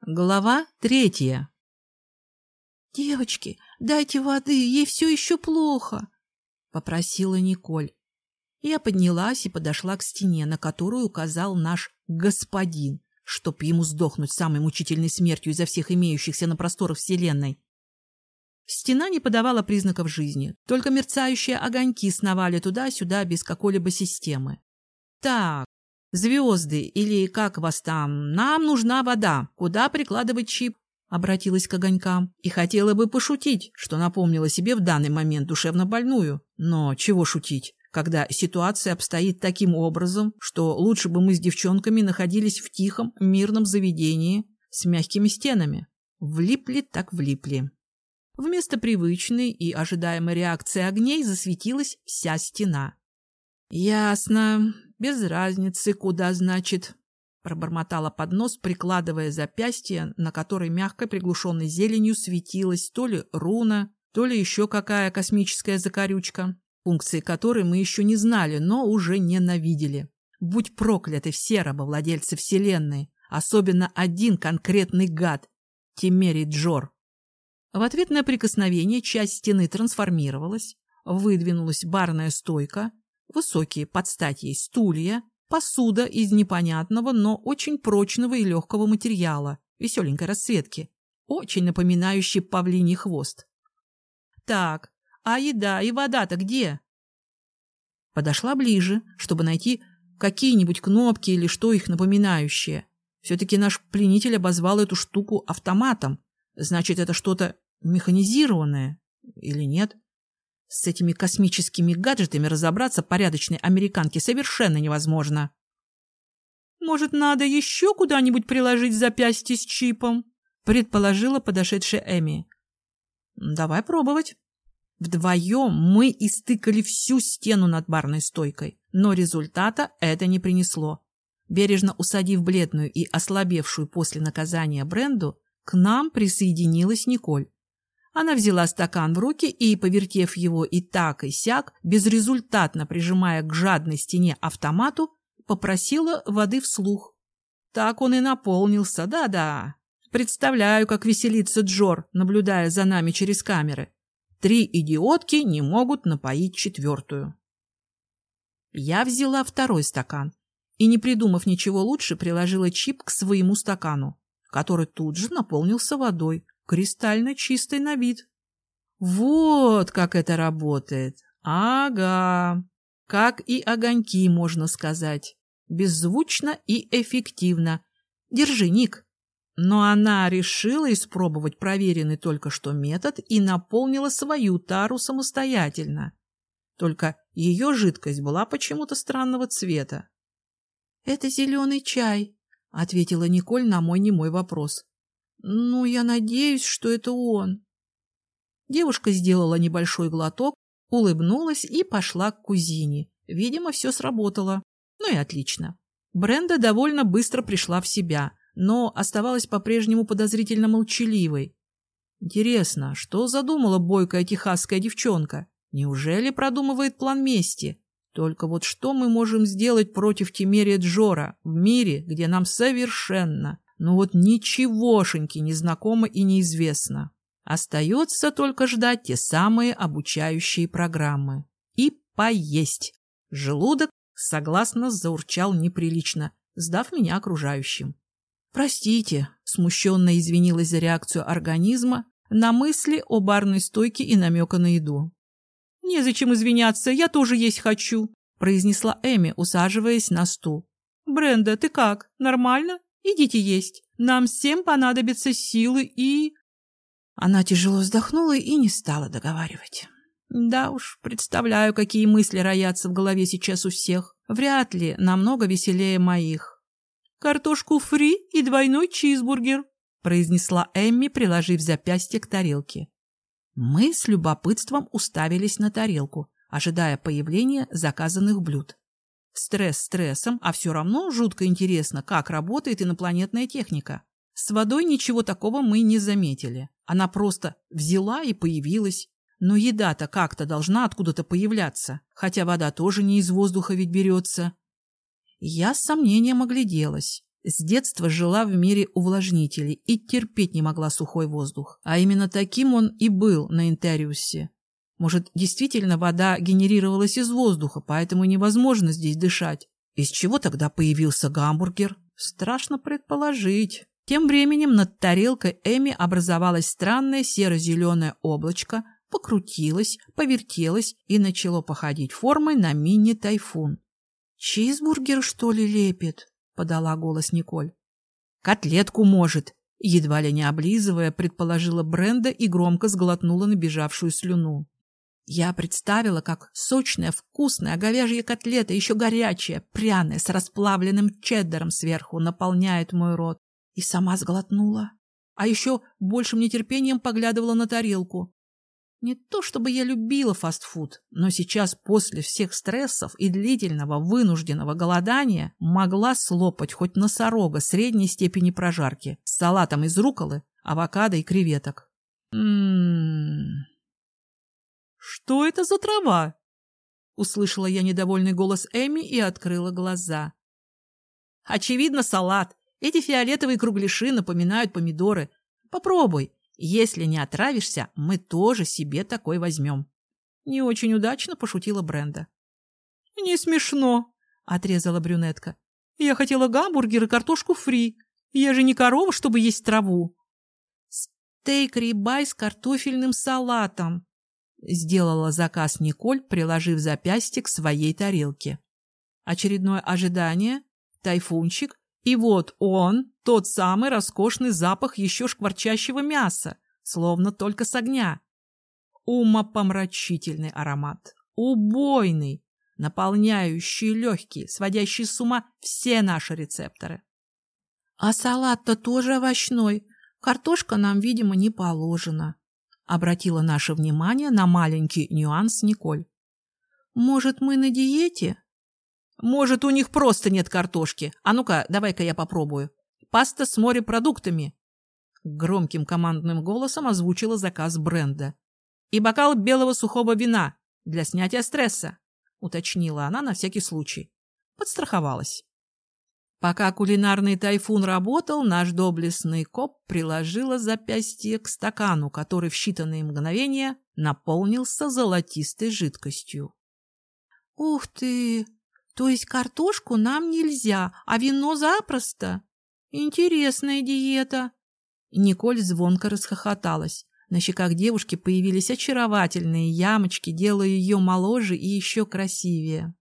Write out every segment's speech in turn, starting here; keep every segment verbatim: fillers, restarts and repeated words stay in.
Глава третья. «Девочки, дайте воды, ей все еще плохо», — попросила Николь. Я поднялась и подошла к стене, на которую указал наш господин, чтоб ему сдохнуть самой мучительной смертью изо всех имеющихся на просторах Вселенной. Стена не подавала признаков жизни, только мерцающие огоньки сновали туда-сюда без какой-либо системы. «Так, звезды, или как вас там, нам нужна вода. Куда прикладывать чип?» Обратилась к огонькам и хотела бы пошутить, что напомнила себе в данный момент душевно больную. Но чего шутить, когда ситуация обстоит таким образом, что лучше бы мы с девчонками находились в тихом, мирном заведении с мягкими стенами. Влипли так влипли. Вместо привычной и ожидаемой реакции огней засветилась вся стена. «Ясно. Без разницы, куда, значит», — пробормотала под нос, прикладывая запястье, на которой мягкой приглушенной зеленью светилась то ли руна, то ли еще какая космическая закорючка, функции которой мы еще не знали, но уже ненавидели. Будь прокляты все рабовладельцы Вселенной, особенно один конкретный гад — Темерий Джор. В ответ на прикосновение часть стены трансформировалась, выдвинулась барная стойка, высокие под стать ей стулья, посуда из непонятного, но очень прочного и легкого материала, веселенькой расцветки, очень напоминающий павлиний хвост. «Так, а еда и вода-то где?» Подошла ближе, чтобы найти какие-нибудь кнопки или что их напоминающее. Все-таки наш пленитель обозвал эту штуку автоматом. Значит, это что-то механизированное или нет? С этими космическими гаджетами разобраться порядочной американке совершенно невозможно. «Может, надо еще куда-нибудь приложить запястье с чипом?» — предположила подошедшая Эми. «Давай пробовать». Вдвоем мы истыкали всю стену над барной стойкой, но результата это не принесло. Бережно усадив бледную и ослабевшую после наказания Бренду, к нам присоединилась Николь. Она взяла стакан в руки и, повертев его и так и сяк, безрезультатно прижимая к жадной стене автомату, попросила воды вслух. Так он и наполнился, да-да. Представляю, как веселится Джор, наблюдая за нами через камеры. Три идиотки не могут напоить четвертую. Я взяла второй стакан и, не придумав ничего лучше, приложила чип к своему стакану, который тут же наполнился водой, кристально чистой на вид. Вот как это работает. Ага. Как и огоньки, можно сказать. Беззвучно и эффективно. Держи, Ник. Но она решила испробовать проверенный только что метод и наполнила свою тару самостоятельно. Только ее жидкость была почему-то странного цвета. — Это зеленый чай, — ответила Николь на мой немой вопрос. «Ну, я надеюсь, что это он». Девушка сделала небольшой глоток, улыбнулась и пошла к кузине. Видимо, все сработало. Ну и отлично. Бренда довольно быстро пришла в себя, но оставалась по-прежнему подозрительно молчаливой. Интересно, что задумала бойкая техасская девчонка? Неужели продумывает план мести? Только вот что мы можем сделать против Темерия Джора в мире, где нам совершенно... Ну вот ничегошеньки не знакомо и неизвестно. Остается только ждать те самые обучающие программы. И поесть. Желудок согласно заурчал неприлично, сдав меня окружающим. «Простите», — смущенно извинилась за реакцию организма на мысли о барной стойке и намека на еду. «Незачем извиняться, я тоже есть хочу», — произнесла Эми, усаживаясь на стул. «Бренда, ты как, нормально? Идите есть. Нам всем понадобятся силы и...» Она тяжело вздохнула и не стала договаривать. Да уж, представляю, какие мысли роятся в голове сейчас у всех. Вряд ли намного веселее моих. «Картошку фри и двойной чизбургер», — произнесла Эмми, приложив запястье к тарелке. Мы с любопытством уставились на тарелку, ожидая появления заказанных блюд. Стресс стрессом, а все равно жутко интересно, как работает инопланетная техника. С водой ничего такого мы не заметили. Она просто взяла и появилась. Но еда-то как-то должна откуда-то появляться, хотя вода тоже не из воздуха ведь берется. Я с сомнением огляделась. С детства жила в мире увлажнителей и терпеть не могла сухой воздух. А именно таким он и был на Интериусе. Может, действительно вода генерировалась из воздуха, поэтому невозможно здесь дышать. Из чего тогда появился гамбургер? Страшно предположить. Тем временем над тарелкой Эми образовалось странное серо-зеленое облачко, покрутилось, повертелось и начало походить формой на мини-тайфун. «Чизбургер, что ли, лепит?» — подала голос Николь. «Котлетку, может», — едва ли не облизывая, предположила Бренда и громко сглотнула набежавшую слюну. Я представила, как сочная, вкусная говяжья котлета, еще горячая, пряная, с расплавленным чеддером сверху, наполняет мой рот. И сама сглотнула. А еще большим нетерпением поглядывала на тарелку. Не то чтобы я любила фастфуд, но сейчас после всех стрессов и длительного вынужденного голодания могла слопать хоть носорога средней степени прожарки с салатом из рукколы, авокадо и креветок. М-м-м. «Что это за трава?» — услышала я недовольный голос Эми и открыла глаза. «Очевидно, салат. Эти фиолетовые кругляши напоминают помидоры. Попробуй. Если не отравишься, мы тоже себе такой возьмем». Не очень удачно пошутила Бренда. «Не смешно», — отрезала брюнетка. «Я хотела гамбургер и картошку фри. Я же не корова, чтобы есть траву». «Стейк-рибай с картофельным салатом», — сделала заказ Николь, приложив запястье к своей тарелке. Очередное ожидание, тайфунчик, и вот он, тот самый роскошный запах еще шкварчащего мяса, словно только с огня. Умопомрачительный аромат, убойный, наполняющий легкие, сводящий с ума все наши рецепторы. «А салат-то тоже овощной, картошка нам, видимо, не положена», — обратила наше внимание на маленький нюанс Николь. «Может, мы на диете?» «Может, у них просто нет картошки. А ну-ка, давай-ка я попробую. Паста с морепродуктами». Громким командным голосом озвучила заказ Бренда. «И бокал белого сухого вина для снятия стресса», — уточнила она на всякий случай. Подстраховалась. Пока кулинарный тайфун работал, наш доблестный коп приложила запястье к стакану, который в считанные мгновения наполнился золотистой жидкостью. «Ух ты! То есть картошку нам нельзя, а вино запросто? Интересная диета!» Николь звонко расхохоталась. На щеках девушки появились очаровательные ямочки, делая ее моложе и еще красивее.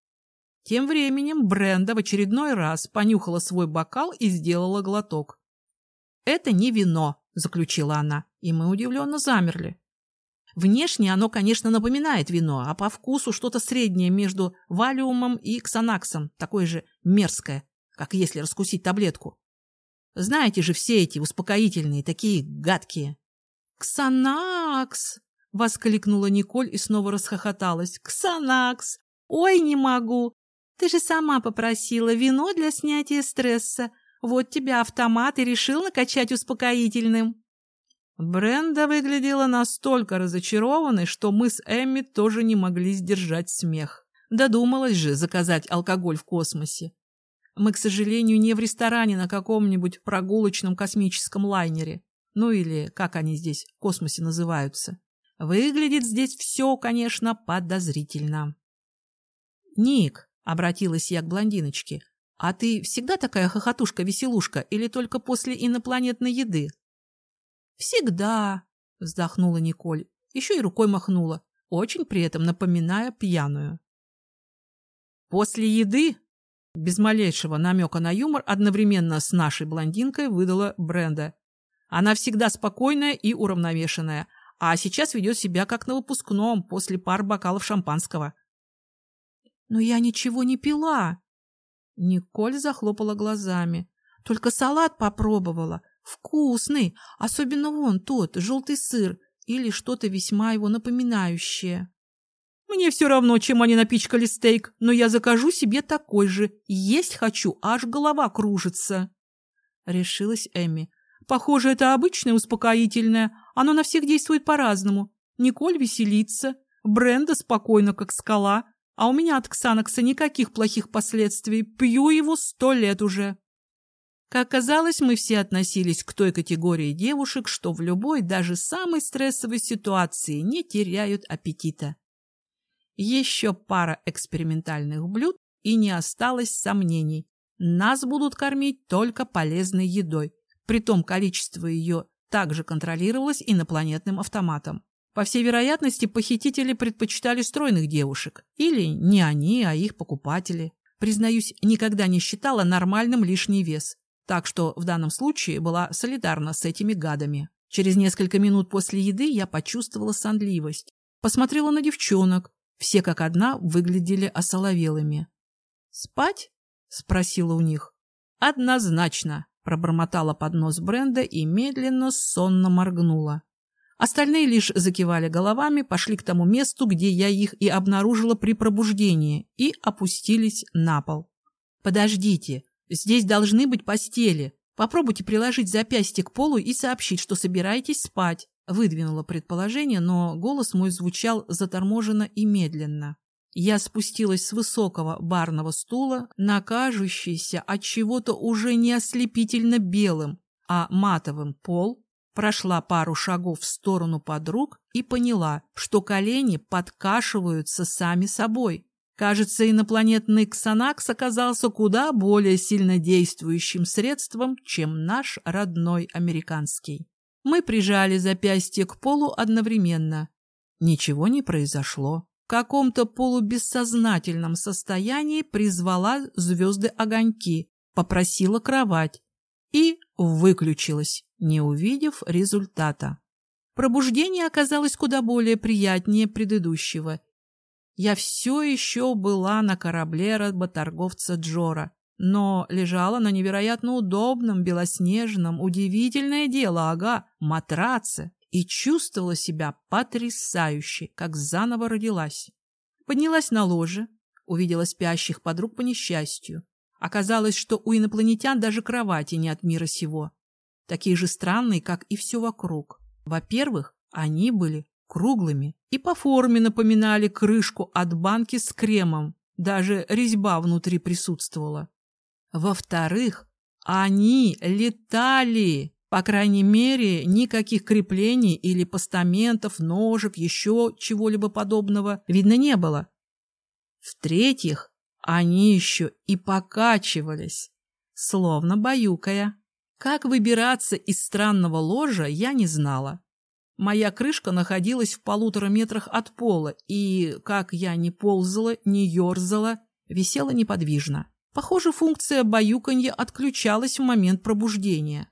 Тем временем Бренда в очередной раз понюхала свой бокал и сделала глоток. «Это не вино», — заключила она, и мы удивленно замерли. Внешне оно, конечно, напоминает вино, а по вкусу что-то среднее между валиумом и ксанаксом, такое же мерзкое, как если раскусить таблетку. Знаете же, все эти успокоительные, такие гадкие. «Ксанакс!» — воскликнула Николь и снова расхохоталась. «Ксанакс! Ой, не могу! Ты же сама попросила вино для снятия стресса. Вот тебя автомат и решил накачать успокоительным». Бренда выглядела настолько разочарованной, что мы с Эмми тоже не могли сдержать смех. Додумалась же заказать алкоголь в космосе. Мы, к сожалению, не в ресторане на каком-нибудь прогулочном космическом лайнере. Ну или как они здесь в космосе называются. Выглядит здесь все, конечно, подозрительно. «Ник», — обратилась я к блондиночке, — «а ты всегда такая хохотушка-веселушка или только после инопланетной еды?» «Всегда», — вздохнула Николь, еще и рукой махнула, очень при этом напоминая пьяную. «После еды», — без малейшего намека на юмор, одновременно с нашей блондинкой выдала Бренда. «Она всегда спокойная и уравновешенная, а сейчас ведет себя как на выпускном после пар бокалов шампанского». «Но я ничего не пила». Николь захлопала глазами. «Только салат попробовала. Вкусный, особенно вон тот, желтый сыр или что-то весьма его напоминающее». «Мне все равно, чем они напичкали стейк, но я закажу себе такой же. Есть хочу, аж голова кружится». Решилась Эмми. «Похоже, это обычное успокоительное. Оно на всех действует по-разному. Николь веселится, Бренда спокойно, как скала, а у меня от ксанакса никаких плохих последствий. Пью его сто лет уже». Как оказалось, мы все относились к той категории девушек, что в любой, даже самой стрессовой ситуации не теряют аппетита. Еще пара экспериментальных блюд, и не осталось сомнений. Нас будут кормить только полезной едой. Притом количество ее также контролировалось инопланетным автоматом. По всей вероятности, похитители предпочитали стройных девушек. Или не они, а их покупатели. Признаюсь, никогда не считала нормальным лишний вес. Так что в данном случае была солидарна с этими гадами. Через несколько минут после еды я почувствовала сонливость. Посмотрела на девчонок. Все как одна выглядели осоловелыми. «Спать?» — спросила у них. «Однозначно», — пробормотала под нос Бренда и медленно, сонно моргнула. Остальные лишь закивали головами, пошли к тому месту, где я их и обнаружила при пробуждении, и опустились на пол. «Подождите, здесь должны быть постели. Попробуйте приложить запястье к полу и сообщить, что собираетесь спать», — выдвинула предположение, но голос мой звучал заторможенно и медленно. Я спустилась с высокого барного стула на кажущийся от чего-то уже не ослепительно белым, а матовым пол, прошла пару шагов в сторону подруг и поняла, что колени подкашиваются сами собой. Кажется, инопланетный Ксанакс оказался куда более сильнодействующим средством, чем наш родной американский. Мы прижали запястье к полу одновременно. Ничего не произошло. В каком-то полубессознательном состоянии призвала звезды-огоньки, попросила кровать и выключилась, не увидев результата. Пробуждение оказалось куда более приятнее предыдущего. Я все еще была на корабле работорговца Джора, но лежала на невероятно удобном, белоснежном, удивительное дело, ага, матраце, и чувствовала себя потрясающе, как заново родилась. Поднялась на ложе, увидела спящих подруг по несчастью. Оказалось, что у инопланетян даже кровати не от мира сего. Такие же странные, как и все вокруг. Во-первых, они были круглыми и по форме напоминали крышку от банки с кремом. Даже резьба внутри присутствовала. Во-вторых, они летали. По крайней мере, никаких креплений или постаментов, ножек, еще чего-либо подобного видно не было. В-третьих, они еще и покачивались, словно баюкая. Как выбираться из странного ложа, я не знала. Моя крышка находилась в полутора метрах от пола, и, как я ни ползала, ни ерзала, висела неподвижно. Похоже, функция баюканья отключалась в момент пробуждения.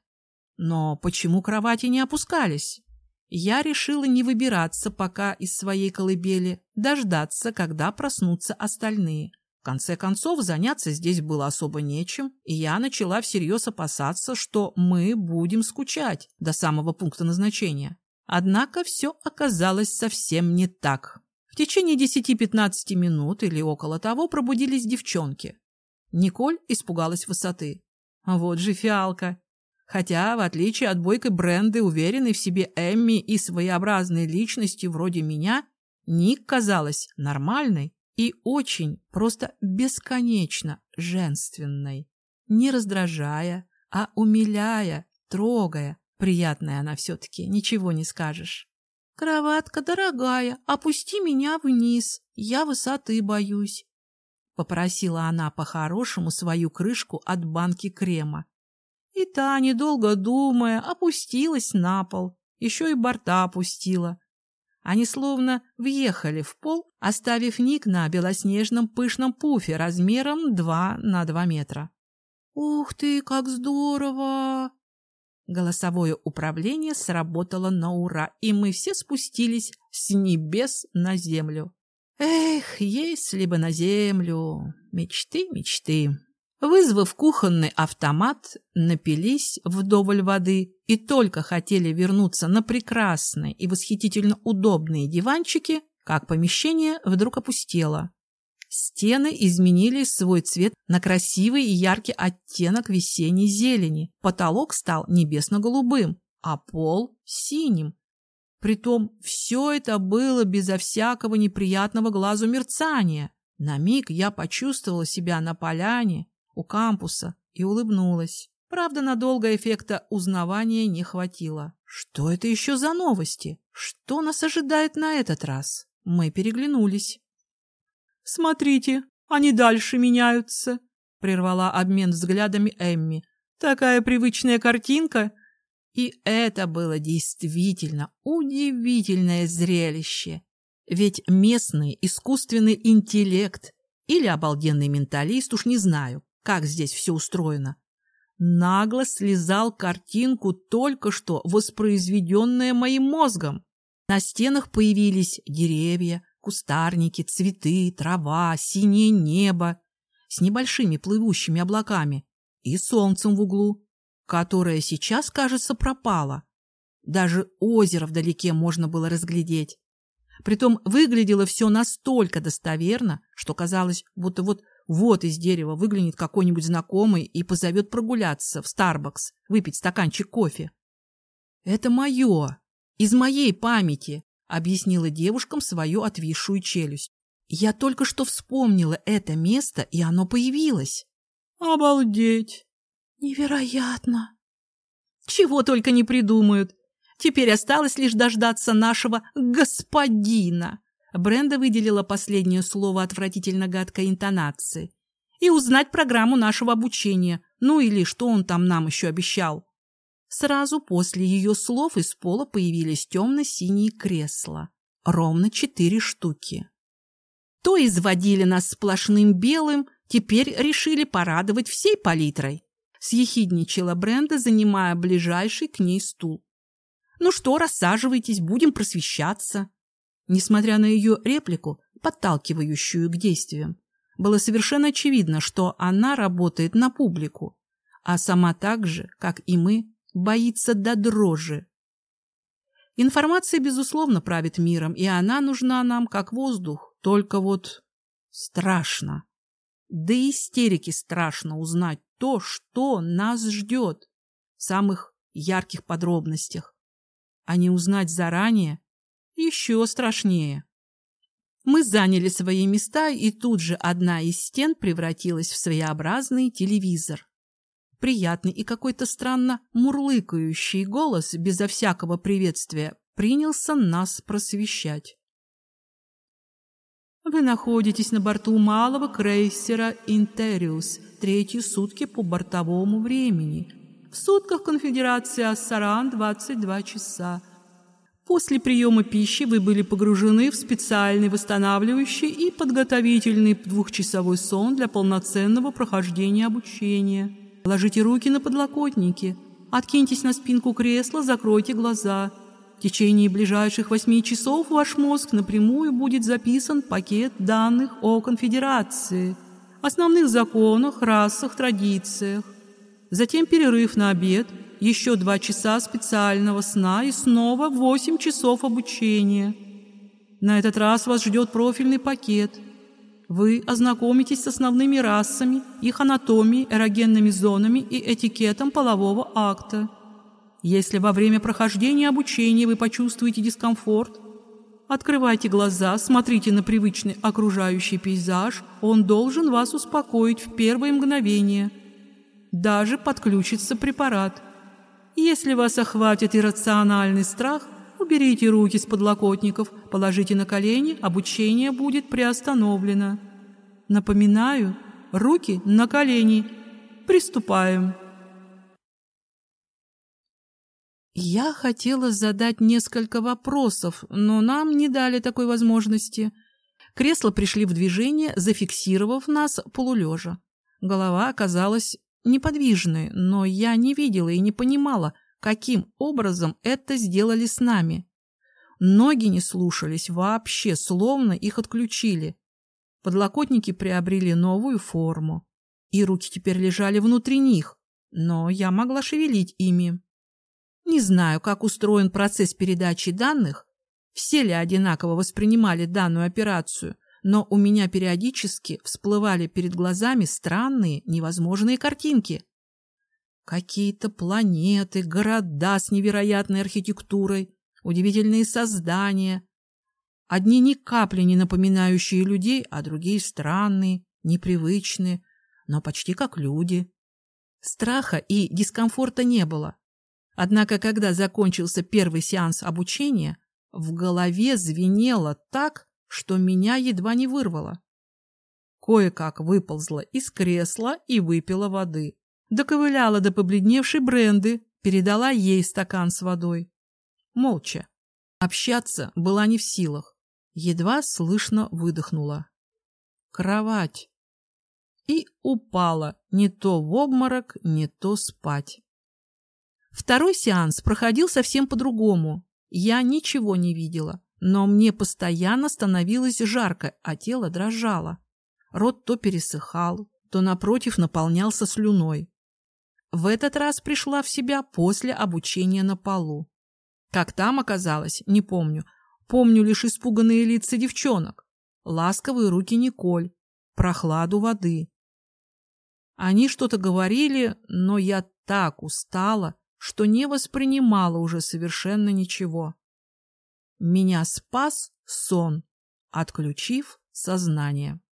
Но почему кровати не опускались? Я решила не выбираться пока из своей колыбели, дождаться, когда проснутся остальные. В конце концов, заняться здесь было особо нечем, и я начала всерьез опасаться, что мы будем скучать до самого пункта назначения. Однако все оказалось совсем не так. В течение десяти-пятнадцати минут или около того пробудились девчонки. Николь испугалась высоты. Вот же фиалка. Хотя, в отличие от бойкой Бренды, уверенной в себе Эмми и своеобразной личности вроде меня, Ник казалась нормальной и очень, просто бесконечно женственной. Не раздражая, а умиляя, трогая. Приятная она все-таки, ничего не скажешь. «Кроватка дорогая, опусти меня вниз, я высоты боюсь», — попросила она по-хорошему свою крышку от банки крема. И та, недолго думая, опустилась на пол, еще и борта опустила. Они словно въехали в пол, оставив Ник на белоснежном пышном пуфе размером два на два метра. «Ух ты, как здорово!» Голосовое управление сработало на ура, и мы все спустились с небес на землю. Эх, если бы на землю! Мечты, мечты! Вызвав кухонный автомат, напились вдоволь воды и только хотели вернуться на прекрасные и восхитительно удобные диванчики, как помещение вдруг опустело. Стены изменили свой цвет на красивый и яркий оттенок весенней зелени. Потолок стал небесно-голубым, а пол — синим. Притом все это было безо всякого неприятного глазу мерцания. На миг я почувствовала себя на поляне у кампуса и улыбнулась. Правда, надолго эффекта узнавания не хватило. Что это еще за новости? Что нас ожидает на этот раз? Мы переглянулись. «Смотрите, они дальше меняются», — прервала обмен взглядами Эмми. «Такая привычная картинка». И это было действительно удивительное зрелище. Ведь местный искусственный интеллект или обалденный менталист, уж не знаю, как здесь все устроено, нагло слезал картинку, только что воспроизведенную моим мозгом. На стенах появились деревья, кустарники, цветы, трава, синее небо с небольшими плывущими облаками и солнцем в углу, которое сейчас, кажется, пропало. Даже озеро вдалеке можно было разглядеть. Притом выглядело все настолько достоверно, что казалось, будто вот вот из дерева выглянет какой-нибудь знакомый и позовет прогуляться в Starbucks, выпить стаканчик кофе. «Это мое, из моей памяти», — объяснила девушкам свою отвисшую челюсть. «Я только что вспомнила это место, и оно появилось». «Обалдеть! Невероятно! Чего только не придумают! Теперь осталось лишь дождаться нашего господина». Бренда выделила последнее слово отвратительно гадкой интонации. «И узнать программу нашего обучения, ну или что он там нам еще обещал». Сразу после ее слов из пола появились темно-синие кресла. Ровно четыре штуки. То изводили нас сплошным белым, теперь решили порадовать всей палитрой. Съехидничала Бренда, занимая ближайший к ней стул. «Ну что, рассаживайтесь, будем просвещаться». Несмотря на ее реплику, подталкивающую к действиям, было совершенно очевидно, что она работает на публику, а сама так же, как и мы, боится до дрожи. Информация, безусловно, правит миром, и она нужна нам как воздух, только вот страшно. До истерики страшно узнать то, что нас ждет в самых ярких подробностях, а не узнать заранее еще страшнее. Мы заняли свои места, и тут же одна из стен превратилась в своеобразный телевизор. Приятный и какой-то странно мурлыкающий голос безо всякого приветствия принялся нас просвещать. «Вы находитесь на борту малого крейсера «Интериус», третьи сутки по бортовому времени. В сутках конфедерации Ассаран двадцать два часа. После приема пищи вы были погружены в специальный восстанавливающий и подготовительный двухчасовой сон для полноценного прохождения обучения. Ложите руки на подлокотники, откиньтесь на спинку кресла, закройте глаза. В течение ближайших восьми часов в ваш мозг напрямую будет записан пакет данных о конфедерации, основных законах, расах, традициях. Затем перерыв на обед, еще два часа специального сна и снова восемь часов обучения. На этот раз вас ждет профильный пакет. Вы ознакомитесь с основными расами, их анатомией, эрогенными зонами и этикетом полового акта. Если во время прохождения обучения вы почувствуете дискомфорт, открывайте глаза, смотрите на привычный окружающий пейзаж, он должен вас успокоить в первые мгновения. Даже подключится препарат. Если вас охватит иррациональный страх, уберите руки с подлокотников, положите на колени, обучение будет приостановлено. Напоминаю, руки на колени. Приступаем. Я хотела задать несколько вопросов, но нам не дали такой возможности. Кресла пришли в движение, зафиксировав нас полулежа. Голова оказалась неподвижной, но я не видела и не понимала, каким образом это сделали с нами. Ноги не слушались вообще, словно их отключили. Подлокотники приобрели новую форму, и руки теперь лежали внутри них, но я могла шевелить ими. Не знаю, как устроен процесс передачи данных, все ли одинаково воспринимали данную операцию, но у меня периодически всплывали перед глазами странные, невозможные картинки. Какие-то планеты, города с невероятной архитектурой, удивительные создания. Одни ни капли не напоминающие людей, а другие странные, непривычные, но почти как люди. Страха и дискомфорта не было. Однако, когда закончился первый сеанс обучения, в голове звенело так, что меня едва не вырвало. Кое-как выползла из кресла и выпила воды. Доковыляла до побледневшей Бренды, передала ей стакан с водой. Молча. Общаться была не в силах. Едва слышно выдохнула. Кровать. И упала не то в обморок, не то спать. Второй сеанс проходил совсем по-другому. Я ничего не видела, но мне постоянно становилось жарко, а тело дрожало. Рот то пересыхал, то, напротив, наполнялся слюной. В этот раз пришла в себя после обучения на полу. Как там оказалось, не помню. Помню лишь испуганные лица девчонок, ласковые руки Николь, прохладу воды. Они что-то говорили, но я так устала, что не воспринимала уже совершенно ничего. Меня спас сон, отключив сознание.